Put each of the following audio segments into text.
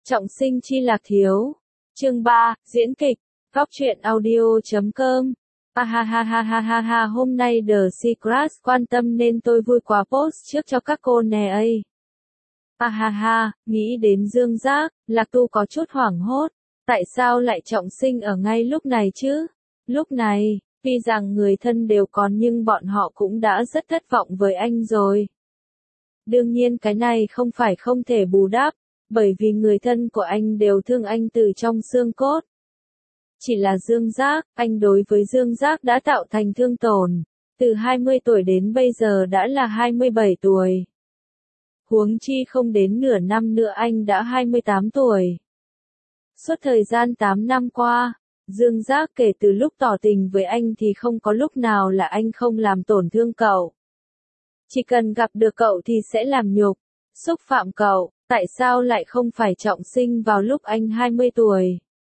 Trọng sinh chi lạc thiếu. Chương 3, diễn kịch. Góc truyện audio.com. Ha ha ha ha ha ha, hôm nay The Secret quan tâm nên tôi vui quá post trước cho các cô nè ấy. Ha ha ha, nghĩ đến Dương Giác, Lạc Tu có chút hoảng hốt. Tại sao lại trọng sinh ở ngay lúc này chứ? Lúc này, tuy rằng người thân đều còn nhưng bọn họ cũng đã rất thất vọng với anh rồi. Đương nhiên cái này không phải không thể bù đắp, bởi vì người thân của anh đều thương anh từ trong xương cốt. Chỉ là Dương Giác, anh đối với Dương Giác đã tạo thành thương tổn, từ 20 tuổi đến bây giờ đã là 27 tuổi. Huống chi không đến nửa năm nữa anh đã 28 tuổi. Suốt thời gian 8 năm qua, Dương Giác kể từ lúc tỏ tình với anh thì không có lúc nào là anh không làm tổn thương cậu. Chỉ cần gặp được cậu thì sẽ làm nhục, xúc phạm cậu, tại sao lại không phải trọng sinh vào lúc anh 20 tuổi?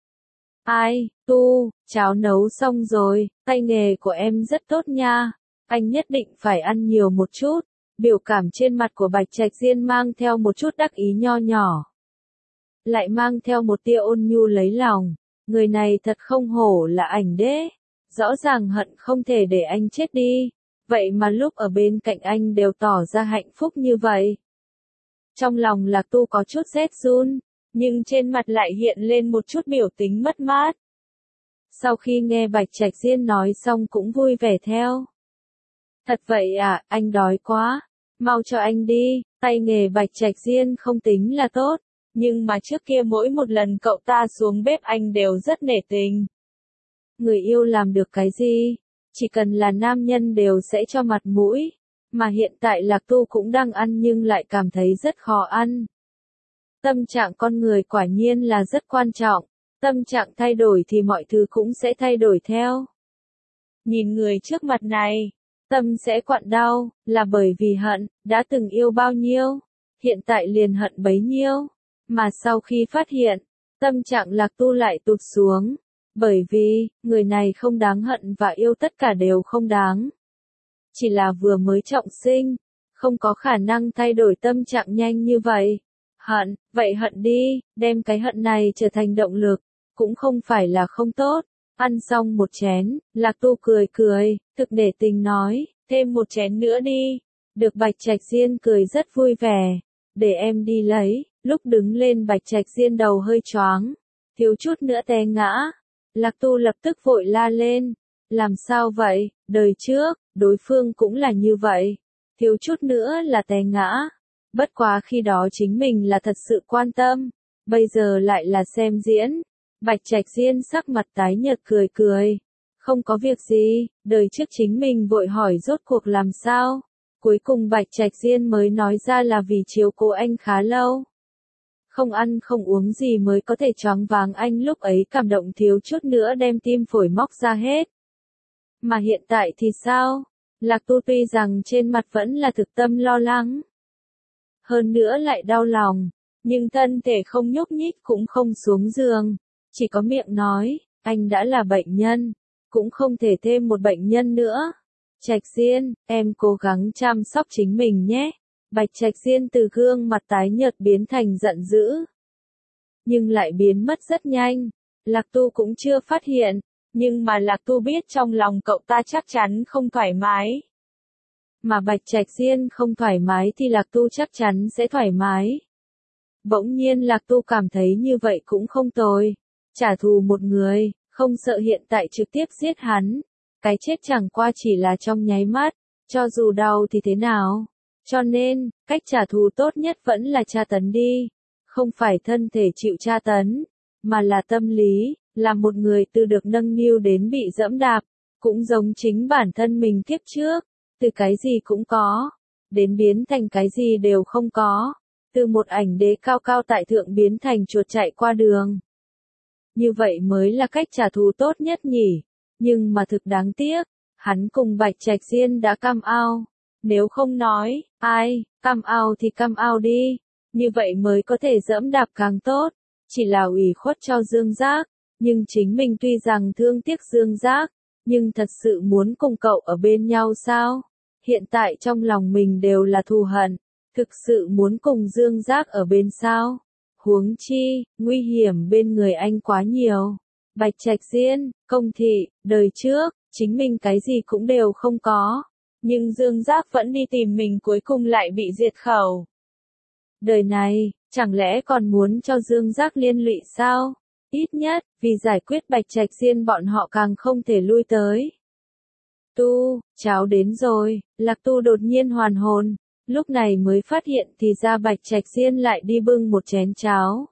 Ai, Tu, cháo nấu xong rồi, tay nghề của em rất tốt nha, anh nhất định phải ăn nhiều một chút. Biểu cảm trên mặt của Bạch Trạch Diên mang theo một chút đắc ý nho nhỏ. Lại mang theo một tia ôn nhu lấy lòng, người này thật không hổ là ảnh đế, rõ ràng hận không thể để anh chết đi, vậy mà lúc ở bên cạnh anh đều tỏ ra hạnh phúc như vậy. Trong lòng Lạc Tu có chút rét run, nhưng trên mặt lại hiện lên một chút biểu tình mất mát. Sau khi nghe Bạch Trạch Diên nói xong cũng vui vẻ theo. Thật vậy à, anh đói quá, mau cho anh đi, tay nghề Bạch Trạch Diên không tính là tốt, nhưng mà trước kia mỗi một lần cậu ta xuống bếp anh đều rất nể tình. Người yêu làm được cái gì? Chỉ cần là nam nhân đều sẽ cho mặt mũi, mà hiện tại Lạc Tu cũng đang ăn nhưng lại cảm thấy rất khó ăn. Tâm trạng con người quả nhiên là rất quan trọng, tâm trạng thay đổi thì mọi thứ cũng sẽ thay đổi theo. Nhìn người trước mặt này, tâm sẽ quặn đau, là bởi vì hận, đã từng yêu bao nhiêu, hiện tại liền hận bấy nhiêu, mà sau khi phát hiện, tâm trạng Lạc Tu lại tụt xuống, bởi vì, người này không đáng hận và yêu tất cả đều không đáng. Chỉ là vừa mới trọng sinh, không có khả năng thay đổi tâm trạng nhanh như vậy. Hận, vậy hận đi, đem cái hận này trở thành động lực, cũng không phải là không tốt. Ăn xong một chén, Lạc Tu cười cười, thực để tình nói, thêm một chén nữa đi. Được Bạch Trạch Diên cười rất vui vẻ, để em đi lấy. Lúc đứng lên Bạch Trạch Diên đầu hơi choáng, thiếu chút nữa té ngã. Lạc Tu lập tức vội la lên, làm sao vậy, đời trước, đối phương cũng là như vậy, thiếu chút nữa là té ngã. Bất quá khi đó chính mình là thật sự quan tâm, bây giờ lại là xem diễn. Bạch Trạch Diên sắc mặt tái nhợt cười cười. Không có việc gì, đời trước chính mình vội hỏi rốt cuộc làm sao. Cuối cùng Bạch Trạch Diên mới nói ra là vì chiếu cố anh khá lâu. Không ăn không uống gì mới có thể choáng váng, anh lúc ấy cảm động thiếu chút nữa đem tim phổi móc ra hết. Mà hiện tại thì sao? Lạc Tu tuy rằng trên mặt vẫn là thực tâm lo lắng. Hơn nữa lại đau lòng, nhưng thân thể không nhúc nhích cũng không xuống giường. Chỉ có miệng nói, anh đã là bệnh nhân, cũng không thể thêm một bệnh nhân nữa. Trạch Diên, em cố gắng chăm sóc chính mình nhé. Bạch Trạch Diên từ gương mặt tái nhợt biến thành giận dữ. Nhưng lại biến mất rất nhanh. Lạc Tu cũng chưa phát hiện, nhưng mà Lạc Tu biết trong lòng cậu ta chắc chắn không thoải mái. Mà Bạch Trạch Diên không thoải mái thì Lạc Tu chắc chắn sẽ thoải mái. Bỗng nhiên Lạc Tu cảm thấy như vậy cũng không tồi. Trả thù một người, không sợ hiện tại trực tiếp giết hắn. Cái chết chẳng qua chỉ là trong nháy mắt, cho dù đau thì thế nào. Cho nên, cách trả thù tốt nhất vẫn là tra tấn đi. Không phải thân thể chịu tra tấn, mà là tâm lý, là một người từ được nâng niu đến bị dẫm đạp. Cũng giống chính bản thân mình kiếp trước, từ cái gì cũng có, đến biến thành cái gì đều không có. Từ một ảnh đế cao cao tại thượng biến thành chuột chạy qua đường. Như vậy mới là cách trả thù tốt nhất nhỉ. Nhưng mà thực đáng tiếc, hắn cùng Bạch Trạch Diên đã cam ao. Nếu không nói, ai, cam ao thì cam ao đi. Như vậy mới có thể dẫm đạp càng tốt. Chỉ là ủy khuất cho Dương Giác. Nhưng chính mình tuy rằng thương tiếc Dương Giác, nhưng thật sự muốn cùng cậu ở bên nhau sao? Hiện tại trong lòng mình đều là thù hận. Thực sự muốn cùng Dương Giác ở bên sao? Huống chi, nguy hiểm bên người anh quá nhiều. Bạch Trạch Diên, Công Thị, đời trước, chính mình cái gì cũng đều không có. Nhưng Dương Giác vẫn đi tìm mình cuối cùng lại bị diệt khẩu. Đời này, chẳng lẽ còn muốn cho Dương Giác liên lụy sao? Ít nhất, vì giải quyết Bạch Trạch Diên bọn họ càng không thể lui tới. Tu, cháo đến rồi, Lạc Tu đột nhiên hoàn hồn, lúc này mới phát hiện thì ra Bạch Trạch Diên lại đi bưng một chén cháo.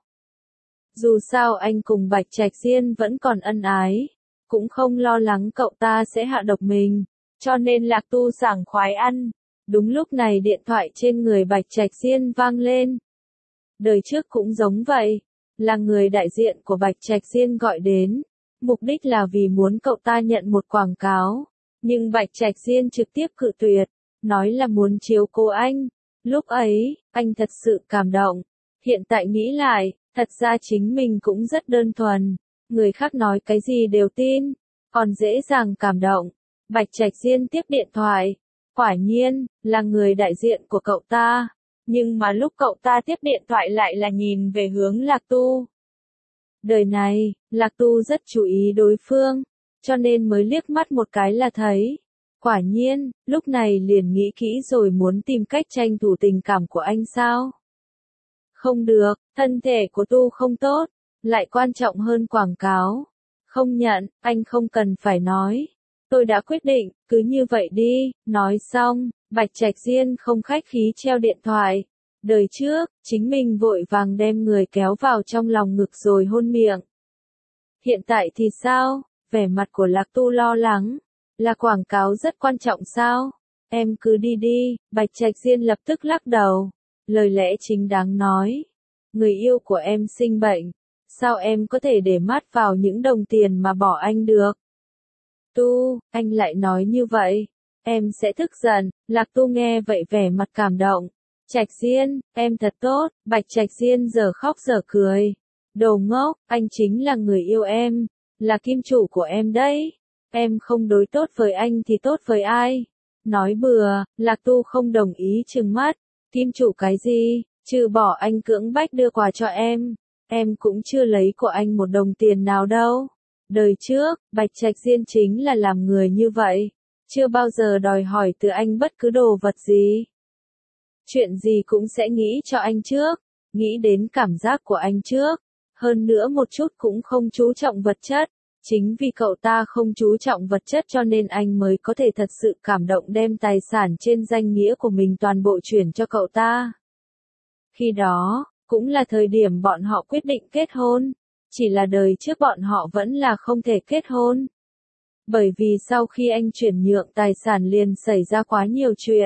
Dù sao anh cùng Bạch Trạch Diên vẫn còn ân ái, cũng không lo lắng cậu ta sẽ hạ độc mình, cho nên Lạc Tu sảng khoái ăn. Đúng lúc này điện thoại trên người Bạch Trạch Diên vang lên. Đời trước cũng giống vậy, là người đại diện của Bạch Trạch Diên gọi đến, mục đích là vì muốn cậu ta nhận một quảng cáo, nhưng Bạch Trạch Diên trực tiếp cự tuyệt, nói là muốn chiếu cố anh. Lúc ấy, anh thật sự cảm động. Hiện tại nghĩ lại, thật ra chính mình cũng rất đơn thuần, người khác nói cái gì đều tin, còn dễ dàng cảm động. Bạch Trạch Diên tiếp điện thoại, quả nhiên, là người đại diện của cậu ta, nhưng mà lúc cậu ta tiếp điện thoại lại là nhìn về hướng Lạc Tu. Đời này, Lạc Tu rất chú ý đối phương, cho nên mới liếc mắt một cái là thấy. Quả nhiên, lúc này liền nghĩ kỹ rồi muốn tìm cách tranh thủ tình cảm của anh sao? Không được, thân thể của Tu không tốt, lại quan trọng hơn quảng cáo. Không nhận, anh không cần phải nói. Tôi đã quyết định, cứ như vậy đi. Nói xong, Bạch Trạch Diên không khách khí treo điện thoại. Đời trước, chính mình vội vàng đem người kéo vào trong lòng ngực rồi hôn miệng. Hiện tại thì sao? Vẻ mặt của Lạc Tu lo lắng. Là quảng cáo rất quan trọng sao? Em cứ đi đi. Bạch Trạch Diên lập tức lắc đầu. Lời lẽ chính đáng nói. Người yêu của em sinh bệnh. Sao em có thể để mắt vào những đồng tiền mà bỏ anh được? Tu, anh lại nói như vậy. Em sẽ tức giận. Lạc Tu nghe vậy vẻ mặt cảm động. Trạch Diên, em thật tốt. Bạch Trạch Diên giờ khóc giờ cười. Đồ ngốc, anh chính là người yêu em. Là kim chủ của em đấy. Em không đối tốt với anh thì tốt với ai? Nói bừa, Lạc Tu không đồng ý trừng mắt. Kim chủ cái gì? Trừ bỏ anh cưỡng bách đưa quà cho em cũng chưa lấy của anh một đồng tiền nào đâu. Đời trước, Bạch Trạch Diên chính là làm người như vậy. Chưa bao giờ đòi hỏi từ anh bất cứ đồ vật gì. Chuyện gì cũng sẽ nghĩ cho anh trước. Nghĩ đến cảm giác của anh trước. Hơn nữa một chút cũng không chú trọng vật chất. Chính vì cậu ta không chú trọng vật chất cho nên anh mới có thể thật sự cảm động đem tài sản trên danh nghĩa của mình toàn bộ chuyển cho cậu ta. Khi đó, cũng là thời điểm bọn họ quyết định kết hôn. Chỉ là đời trước bọn họ vẫn là không thể kết hôn. Bởi vì sau khi anh chuyển nhượng tài sản liền xảy ra quá nhiều chuyện.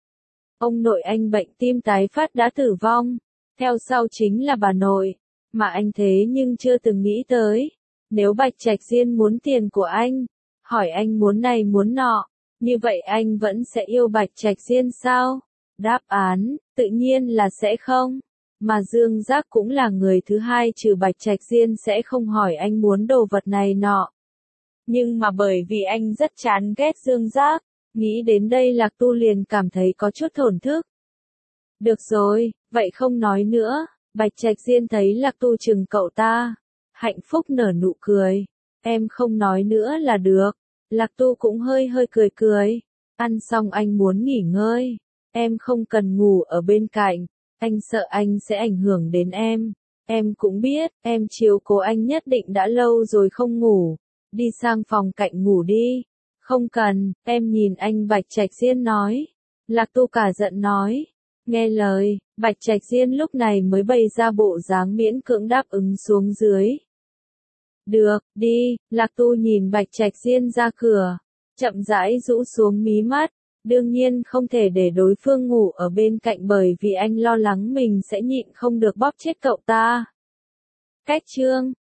Ông nội anh bệnh tim tái phát đã tử vong. Theo sau chính là bà nội. Mà anh thế nhưng chưa từng nghĩ tới. Nếu Bạch Trạch Diên muốn tiền của anh, hỏi anh muốn này muốn nọ, như vậy anh vẫn sẽ yêu Bạch Trạch Diên sao? Đáp án, tự nhiên là sẽ không. Mà Dương Giác cũng là người thứ hai trừ Bạch Trạch Diên sẽ không hỏi anh muốn đồ vật này nọ. Nhưng mà bởi vì anh rất chán ghét Dương Giác, nghĩ đến đây Lạc Tu liền cảm thấy có chút thổn thức. Được rồi, vậy không nói nữa. Bạch Trạch Diên thấy Lạc Tu chừng cậu ta. Hạnh phúc nở nụ cười. Em không nói nữa là được. Lạc Tu cũng hơi cười cười. Ăn xong anh muốn nghỉ ngơi. Em không cần ngủ ở bên cạnh. Anh sợ anh sẽ ảnh hưởng đến em. Em cũng biết, em chiếu cố anh nhất định đã lâu rồi không ngủ. Đi sang phòng cạnh ngủ đi. Không cần, em nhìn anh. Bạch Trạch Diên nói. Lạc Tu cả giận nói. Nghe lời, Bạch Trạch Diên lúc này mới bày ra bộ dáng miễn cưỡng đáp ứng xuống dưới. Được, đi. Lạc Tu nhìn Bạch Trạch Diên ra cửa, chậm rãi rũ xuống mí mắt. Đương nhiên không thể để đối phương ngủ ở bên cạnh bởi vì anh lo lắng mình sẽ nhịn không được bóp chết cậu ta. Cách chương